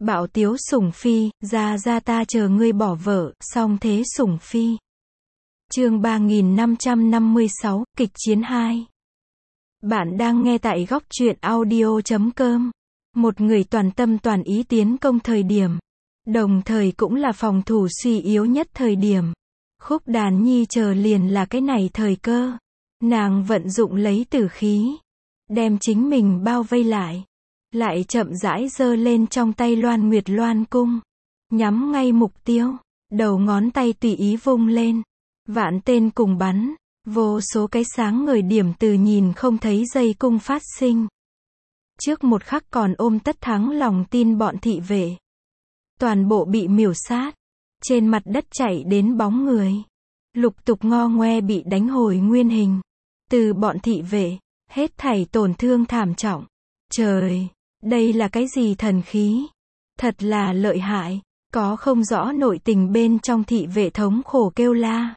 Bạo tiếu sủng phi, ra ta chờ ngươi bỏ vợ, song thế sủng phi. Chương 3556, kịch chiến 2. Bạn đang nghe tại góc truyện audio.com. Một người toàn tâm toàn ý tiến công thời điểm, đồng thời cũng là phòng thủ suy yếu nhất thời điểm. Khúc Đàn Nhi chờ liền là cái này thời cơ. Nàng vận dụng lấy tử khí, đem chính mình bao vây lại chậm rãi giơ lên trong tay Loan Nguyệt Loan cung, nhắm ngay mục tiêu, đầu ngón tay tùy ý vung lên, vạn tên cùng bắn, vô số cái sáng ngời điểm từ nhìn không thấy dây cung phát sinh. Trước một khắc còn ôm tất thắng lòng tin bọn thị vệ, toàn bộ bị miểu sát, trên mặt đất chảy đến bóng người, lục tục ngo ngoe bị đánh hồi nguyên hình. Từ bọn thị vệ, hết thảy tổn thương thảm trọng. Trời, đây là cái gì thần khí? Thật là lợi hại, có không rõ nội tình bên trong thị vệ thống khổ kêu la.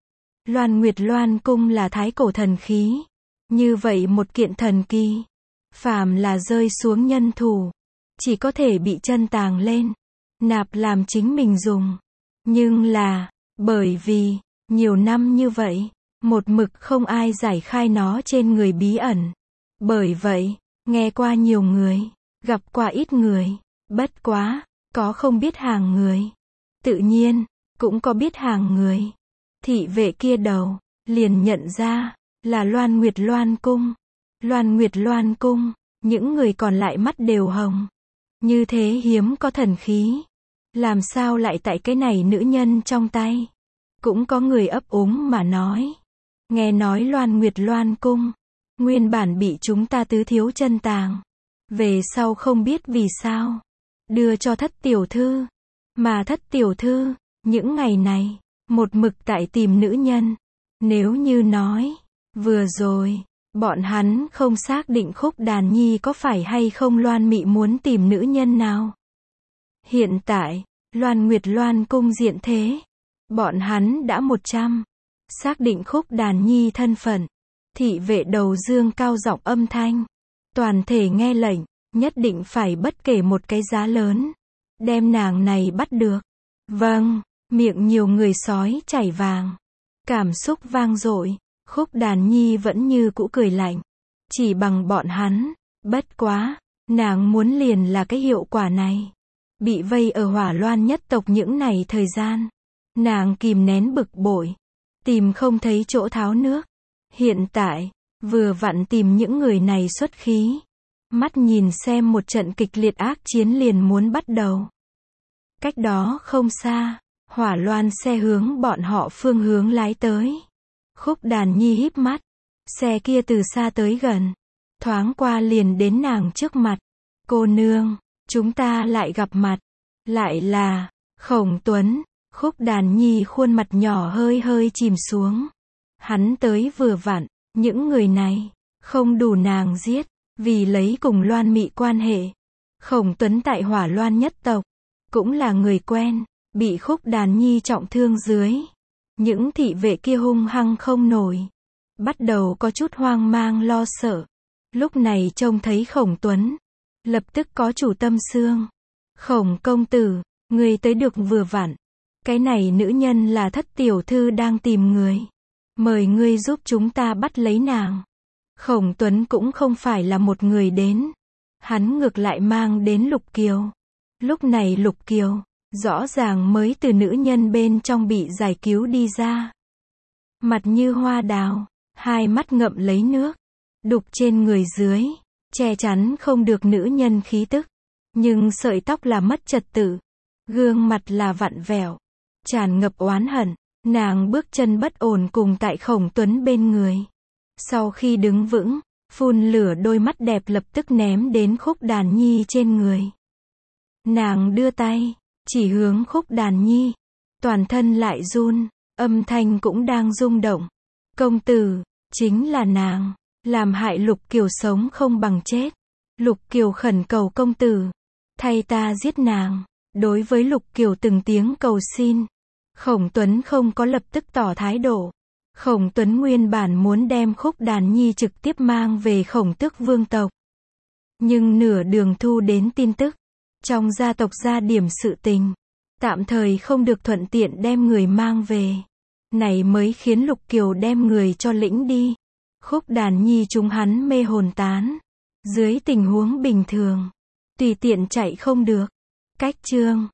Loan Nguyệt Loan cung là thái cổ thần khí, như vậy một kiện thần kỳ, phàm là rơi xuống nhân thủ, chỉ có thể bị chân tàng lên, nạp làm chính mình dùng. Nhưng là, bởi vì, nhiều năm như vậy, một mực không ai giải khai nó trên người bí ẩn. Bởi vậy, nghe qua nhiều người, gặp qua ít người, bất quá, có không biết hàng người. Tự nhiên, cũng có biết hàng người. Thị vệ kia đầu, liền nhận ra, là Loan Nguyệt Loan cung. Loan Nguyệt Loan cung, những người còn lại mắt đều hồng. Như thế hiếm có thần khí, làm sao lại tại cái này nữ nhân trong tay? Cũng có người ấp úng mà nói. Nghe nói Loan Nguyệt Loan cung, nguyên bản bị chúng ta tứ thiếu chân tàng. Về sau không biết vì sao, đưa cho thất tiểu thư. Mà thất tiểu thư, những ngày này, một mực tại tìm nữ nhân. Nếu như nói, vừa rồi, bọn hắn không xác định Khúc Đàn Nhi có phải hay không Loan Mị muốn tìm nữ nhân nào. Hiện tại, Loan Nguyệt Loan cung diện thế, bọn hắn đã 100. Xác định Khúc Đàn Nhi thân phận, thị vệ đầu dương cao giọng âm thanh, toàn thể nghe lệnh, nhất định phải bất kể một cái giá lớn, đem nàng này bắt được. Vâng, miệng nhiều người sói chảy vàng, cảm xúc vang dội. Khúc Đàn Nhi vẫn như cũ cười lạnh, chỉ bằng bọn hắn, bất quá, nàng muốn liền là cái hiệu quả này. Bị vây ở Hỏa Loan nhất tộc những này thời gian, nàng kìm nén bực bội, tìm không thấy chỗ tháo nước. Hiện tại, vừa vặn tìm những người này xuất khí. Mắt nhìn xem một trận kịch liệt ác chiến liền muốn bắt đầu. Cách đó không xa, Hỏa Loan xe hướng bọn họ phương hướng lái tới. Khúc Đàn Nhi híp mắt, xe kia từ xa tới gần, thoáng qua liền đến nàng trước mặt. Cô nương, chúng ta lại gặp mặt, lại là Khổng Tuấn. Khúc Đàn Nhi khuôn mặt nhỏ hơi hơi chìm xuống. Hắn tới vừa vặn, những người này, không đủ nàng giết, vì lấy cùng Loan Mị quan hệ. Khổng Tuấn tại Hỏa Loan nhất tộc, cũng là người quen, bị Khúc Đàn Nhi trọng thương dưới. Những thị vệ kia hung hăng không nổi, bắt đầu có chút hoang mang lo sợ. Lúc này trông thấy Khổng Tuấn, lập tức có chủ tâm xương. Khổng công tử, người tới được vừa vặn. Cái này nữ nhân là thất tiểu thư đang tìm người. Mời ngươi giúp chúng ta bắt lấy nàng. Khổng Tuấn cũng không phải là một người đến. Hắn ngược lại mang đến Lục Kiều. Lúc này Lục Kiều, rõ ràng mới từ nữ nhân bên trong bị giải cứu đi ra. Mặt như hoa đào, hai mắt ngậm lấy nước, đục trên người dưới, che chắn không được nữ nhân khí tức. Nhưng sợi tóc là mất trật tự, gương mặt là vặn vẹo, tràn ngập oán hận. Nàng bước chân bất ổn cùng tại Khổng Tuấn bên người. Sau khi đứng vững, phun lửa đôi mắt đẹp lập tức ném đến Khúc Đàn Nhi trên người. Nàng đưa tay, chỉ hướng Khúc Đàn Nhi, toàn thân lại run, âm thanh cũng đang rung động. Công tử, chính là nàng, làm hại Lục Kiều sống không bằng chết. Lục Kiều khẩn cầu công tử, thay ta giết nàng. Đối với Lục Kiều từng tiếng cầu xin, Khổng Tuấn không có lập tức tỏ thái độ. Khổng Tuấn nguyên bản muốn đem Khúc Đàn Nhi trực tiếp mang về Khổng Tước vương tộc. Nhưng nửa đường thu đến tin tức, Trong gia tộc ra điểm sự tình. Tạm thời không được thuận tiện đem người mang về. Này mới khiến Lục Kiều đem người cho lĩnh đi. Khúc đàn nhi chúng hắn mê hồn tán. Dưới tình huống bình thường, tùy tiện chạy không được. Cách chương